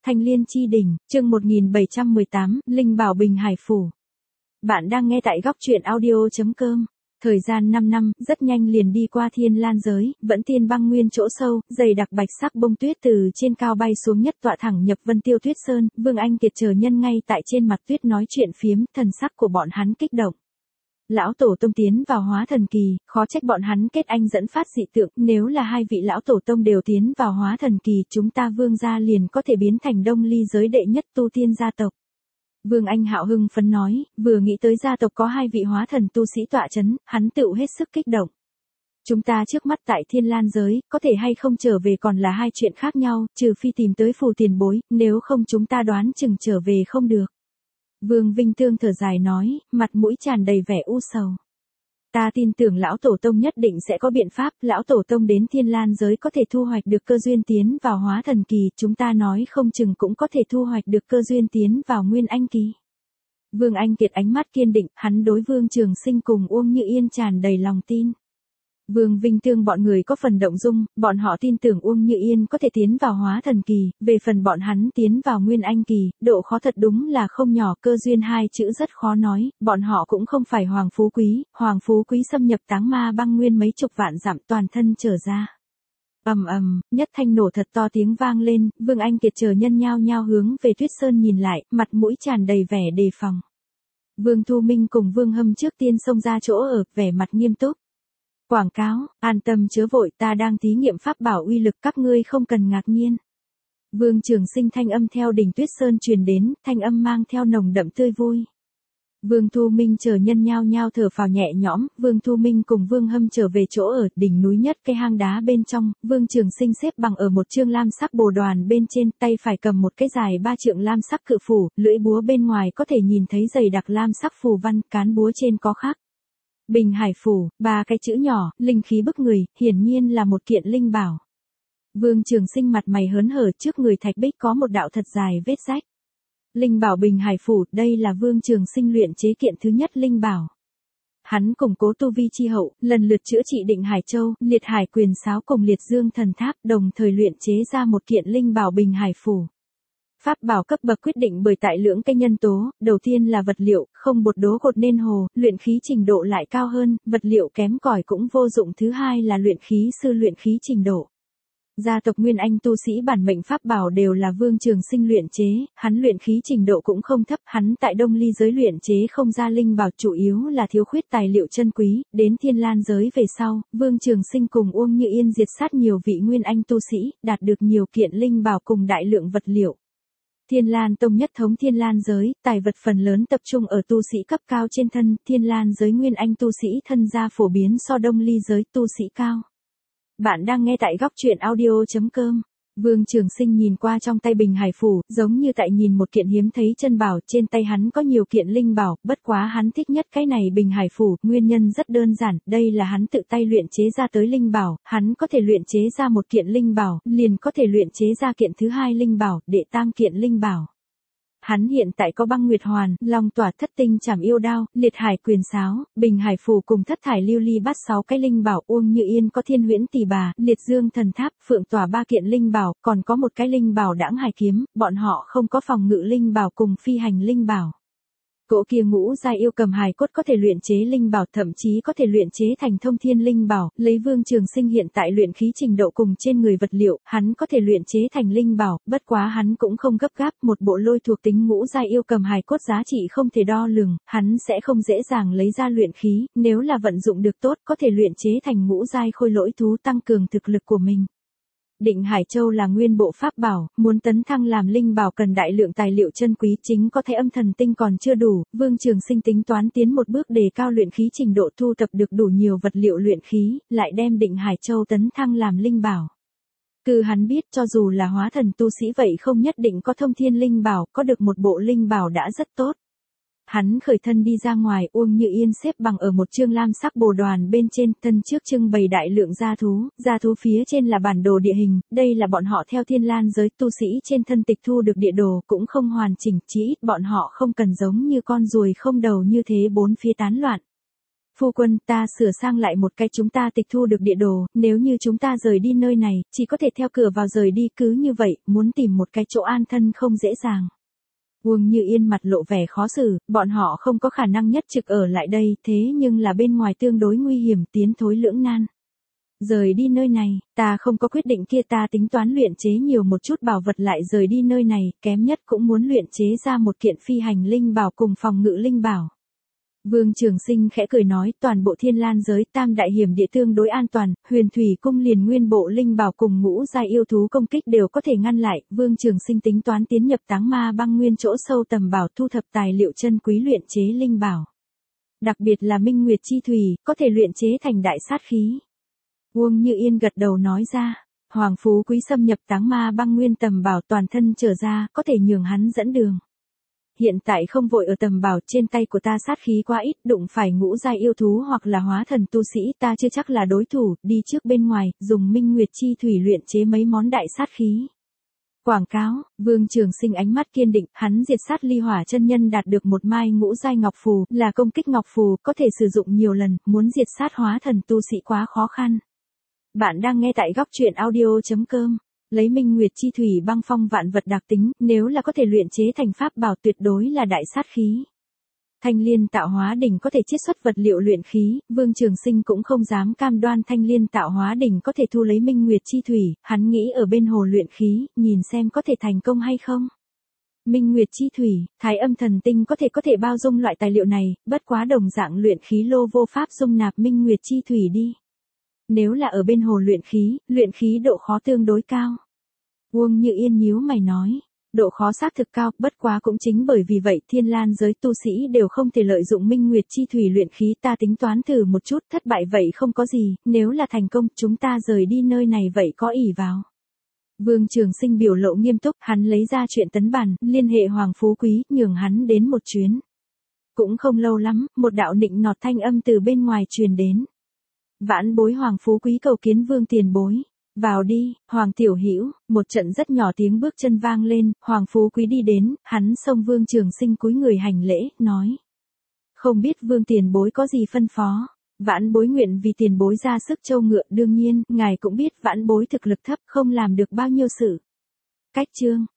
Thanh Liên Chi Đỉnh, chương 1718, Linh Bảo Bình Hải Phủ. Bạn đang nghe tại góc truyện audio.com. Thời gian 5 năm, rất nhanh liền đi qua Thiên Lan giới, vẫn tiên băng nguyên chỗ sâu, dày đặc bạch sắc bông tuyết từ trên cao bay xuống nhất tọa thẳng nhập Vân Tiêu Tuyết Sơn, Vương Anh Kiệt chờ nhân ngay tại trên mặt tuyết nói chuyện phiếm, thần sắc của bọn hắn kích động. Lão tổ tông tiến vào hóa thần kỳ, khó trách bọn hắn kết anh dẫn phát dị tượng, nếu là hai vị lão tổ tông đều tiến vào hóa thần kỳ, chúng ta Vương gia liền có thể biến thành Đông Ly giới đệ nhất tu tiên gia tộc. Vương Anh hạo hưng phấn nói, vừa nghĩ tới gia tộc có hai vị hóa thần tu sĩ tọa chấn, hắn tựu hết sức kích động. Chúng ta trước mắt tại Thiên Lan giới, có thể hay không trở về còn là hai chuyện khác nhau, trừ phi tìm tới phù tiền bối, nếu không chúng ta đoán chừng trở về không được. Vương Vinh Thương thở dài nói, mặt mũi tràn đầy vẻ u sầu. Ta tin tưởng lão tổ tông nhất định sẽ có biện pháp, lão tổ tông đến Thiên Lan giới có thể thu hoạch được cơ duyên tiến vào hóa thần kỳ, chúng ta nói không chừng cũng có thể thu hoạch được cơ duyên tiến vào nguyên anh kỳ. Vương Anh Kiệt ánh mắt kiên định, hắn đối Vương Trường Sinh cùng Uông Như Yên tràn đầy lòng tin. Vương Vinh Thương bọn người có phần động dung, bọn họ tin tưởng Uông Như Yên có thể tiến vào hóa thần kỳ, về phần bọn hắn tiến vào nguyên anh kỳ, độ khó thật đúng là không nhỏ, cơ duyên hai chữ rất khó nói, bọn họ cũng không phải Hoàng Phú Quý xâm nhập táng ma băng nguyên mấy chục vạn dặm toàn thân trở ra. Nhất thanh nổ thật to tiếng vang lên, Vương Anh Kiệt chờ nhân nhao nhao hướng về Tuyết Sơn nhìn lại, mặt mũi tràn đầy vẻ đề phòng. Vương Thu Minh cùng Vương Hâm trước tiên xông ra chỗ ở, vẻ mặt nghiêm túc. Quảng cáo, an tâm chớ vội, ta đang thí nghiệm pháp bảo uy lực, các ngươi không cần ngạc nhiên. Vương Trường Sinh thanh âm theo đỉnh Tuyết Sơn truyền đến, thanh âm mang theo nồng đậm tươi vui. Vương Thu Minh chờ nhân nhao nhao thở phào nhẹ nhõm, Vương Thu Minh cùng Vương Hâm trở về chỗ ở đỉnh núi nhất cây hang đá bên trong, Vương Trường Sinh xếp bằng ở một chương lam sắc bồ đoàn bên trên, tay phải cầm một cái dài 3 trượng lam sắc cự phủ, lưỡi búa bên ngoài có thể nhìn thấy dày đặc lam sắc phù văn, cán búa trên có khắc Bình Hải Phủ, 3 cái chữ nhỏ, linh khí bức người, hiển nhiên là một kiện linh bảo. Vương Trường Sinh mặt mày hớn hở, trước người thạch bích có một đạo thật dài vết rách. Linh bảo Bình Hải Phủ, đây là Vương Trường Sinh luyện chế kiện thứ nhất linh bảo. Hắn củng cố tu vi chi hậu, lần lượt chữa trị Định Hải Châu, Liệt Hải Quyền Sáo cùng Liệt Dương Thần Tháp, đồng thời luyện chế ra một kiện linh bảo Bình Hải Phủ. Pháp bảo cấp bậc quyết định bởi tại lưỡng cái nhân tố, đầu tiên là vật liệu, không bột đố cột nên hồ, luyện khí trình độ lại cao hơn, vật liệu kém cỏi cũng vô dụng, thứ hai là luyện khí sư luyện khí trình độ. Gia tộc Nguyên Anh tu sĩ bản mệnh pháp bảo đều là Vương Trường Sinh luyện chế, hắn luyện khí trình độ cũng không thấp, hắn tại Đông Ly giới luyện chế không ra linh bảo chủ yếu là thiếu khuyết tài liệu chân quý, đến Thiên Lan giới về sau, Vương Trường Sinh cùng Uông Như Yên diệt sát nhiều vị Nguyên Anh tu sĩ, đạt được nhiều kiện linh bảo cùng đại lượng vật liệu. Thiên Lan Tông nhất thống Thiên Lan giới, tài vật phần lớn tập trung ở tu sĩ cấp cao trên thân, Thiên Lan giới Nguyên Anh tu sĩ thân gia phổ biến so Đông Ly giới tu sĩ cao. Bạn đang nghe tại góc truyện audio.com. Vương Trường Sinh nhìn qua trong tay Bình Hải Phủ, giống như tại nhìn một kiện hiếm thấy chân bảo, trên tay hắn có nhiều kiện linh bảo, bất quá hắn thích nhất cái này Bình Hải Phủ, nguyên nhân rất đơn giản, đây là hắn tự tay luyện chế ra tới linh bảo, hắn có thể luyện chế ra một kiện linh bảo, liền có thể luyện chế ra kiện thứ hai linh bảo, đệ tam kiện linh bảo. Hắn hiện tại có Băng Nguyệt Hoàn, Long Tỏa Thất Tinh Trảm Yêu Đao, Liệt Hải Quyền Sáo, Bình Hải Phủ cùng Thất Thải Lưu Ly Bát 6 cái linh bảo, Uông Như Yên có Thiên Huyễn Tỷ Bà, Liệt Dương Thần Tháp, Phượng Tỏa 3 kiện linh bảo, còn có một cái linh bảo Đãng Hải Kiếm, bọn họ không có phòng ngự linh bảo cùng phi hành linh bảo. Cỗ kia ngũ giai yêu cầm hài cốt có thể luyện chế linh bảo, thậm chí có thể luyện chế thành thông thiên linh bảo, lấy Vương Trường Sinh hiện tại luyện khí trình độ cùng trên người vật liệu, hắn có thể luyện chế thành linh bảo, bất quá hắn cũng không gấp gáp, một bộ lôi thuộc tính ngũ giai yêu cầm hài cốt giá trị không thể đo lường, hắn sẽ không dễ dàng lấy ra luyện khí, nếu là vận dụng được tốt, có thể luyện chế thành ngũ giai khôi lỗi thú tăng cường thực lực của mình. Định Hải Châu là nguyên bộ pháp bảo, muốn tấn thăng làm linh bảo cần đại lượng tài liệu chân quý, chính có thể âm thần tinh còn chưa đủ, Vương Trường Sinh tính toán tiến một bước đề cao luyện khí trình độ, thu thập được đủ nhiều vật liệu luyện khí, lại đem Định Hải Châu tấn thăng làm linh bảo. Cứ hắn biết cho dù là hóa thần tu sĩ vậy không nhất định có thông thiên linh bảo, có được một bộ linh bảo đã rất tốt. Hắn khởi thân đi ra ngoài, Uông Như Yên xếp bằng ở một chương lam sắc bồ đoàn bên trên, thân trước trưng bày đại lượng gia thú phía trên là bản đồ địa hình, đây là bọn họ theo Thiên Lan giới tu sĩ trên thân tịch thu được địa đồ, cũng không hoàn chỉnh, chí ít bọn họ không cần giống như con ruồi không đầu như thế bốn phía tán loạn. Phu quân, ta sửa sang lại một cái chúng ta tịch thu được địa đồ, nếu như chúng ta rời đi nơi này, chỉ có thể theo cửa vào rời đi, cứ như vậy, muốn tìm một cái chỗ an thân không dễ dàng. Uông Như Yên mặt lộ vẻ khó xử, bọn họ không có khả năng nhất trực ở lại đây, thế nhưng là bên ngoài tương đối nguy hiểm, tiến thối lưỡng nan. Rời đi nơi này, ta không có quyết định kia, ta tính toán luyện chế nhiều một chút bảo vật lại rời đi nơi này, kém nhất cũng muốn luyện chế ra một kiện phi hành linh bảo cùng phòng ngự linh bảo. Vương Trường Sinh khẽ cười nói, toàn bộ Thiên Lan giới tam đại hiểm địa tương đối an toàn, Huyền Thủy cung liền nguyên bộ linh bảo cùng ngũ giai yêu thú công kích đều có thể ngăn lại, Vương Trường Sinh tính toán tiến nhập Táng Ma Băng Nguyên chỗ sâu tầm bảo thu thập tài liệu chân quý luyện chế linh bảo. Đặc biệt là Minh Nguyệt chi thủy, có thể luyện chế thành đại sát khí. Uông Như Yên gật đầu nói ra, Hoàng Phú Quý xâm nhập Táng Ma Băng Nguyên tầm bảo toàn thân trở ra, có thể nhường hắn dẫn đường. Hiện tại không vội ở tầm bảo, trên tay của ta sát khí quá ít, đụng phải ngũ giai yêu thú hoặc là hóa thần tu sĩ ta chưa chắc là đối thủ, đi trước bên ngoài, dùng Minh Nguyệt chi thủy luyện chế mấy món đại sát khí. Quảng cáo, Vương Trường Sinh ánh mắt kiên định, hắn diệt sát Ly Hỏa chân nhân đạt được một mai ngũ giai ngọc phù, là công kích ngọc phù, có thể sử dụng nhiều lần, muốn diệt sát hóa thần tu sĩ quá khó khăn. Bạn đang nghe tại góc truyện audio.com. Lấy Minh Nguyệt chi thủy băng phong vạn vật đặc tính, nếu là có thể luyện chế thành pháp bảo tuyệt đối là đại sát khí. Thanh Liên Tạo Hóa Đỉnh có thể chiết xuất vật liệu luyện khí, Vương Trường Sinh cũng không dám cam đoan Thanh Liên Tạo Hóa Đỉnh có thể thu lấy Minh Nguyệt chi thủy, hắn nghĩ ở bên hồ luyện khí, nhìn xem có thể thành công hay không. Minh Nguyệt chi thủy, Thái Âm thần tinh có thể bao dung loại tài liệu này, bất quá đồng dạng luyện khí lô vô pháp dung nạp Minh Nguyệt chi thủy đi. Nếu là ở bên hồ luyện khí độ khó tương đối cao. Uông Như Yên nhíu mày nói, độ khó xác thực cao, bất quá cũng chính bởi vì vậy Thiên Lan giới tu sĩ đều không thể lợi dụng Minh Nguyệt chi thủy luyện khí, ta tính toán thử một chút, thất bại vậy không có gì, nếu là thành công, chúng ta rời đi nơi này vậy có ỷ vào. Vương Trường Sinh biểu lộ nghiêm túc, hắn lấy ra chuyện tấn bản, liên hệ Hoàng Phú Quý, nhường hắn đến một chuyến. Cũng không lâu lắm, một đạo nịnh nọt thanh âm từ bên ngoài truyền đến. Vãn bối Hoàng Phú Quý cầu kiến Vương tiền bối. Vào đi, Hoàng tiểu hữu, một trận rất nhỏ tiếng bước chân vang lên, Hoàng Phú Quý đi đến, hắn xông Vương Trường Sinh cúi người hành lễ, nói. Không biết Vương tiền bối có gì phân phó, vãn bối nguyện vì tiền bối ra sức trâu ngựa, đương nhiên, ngài cũng biết vãn bối thực lực thấp, không làm được bao nhiêu sự. Cách chương,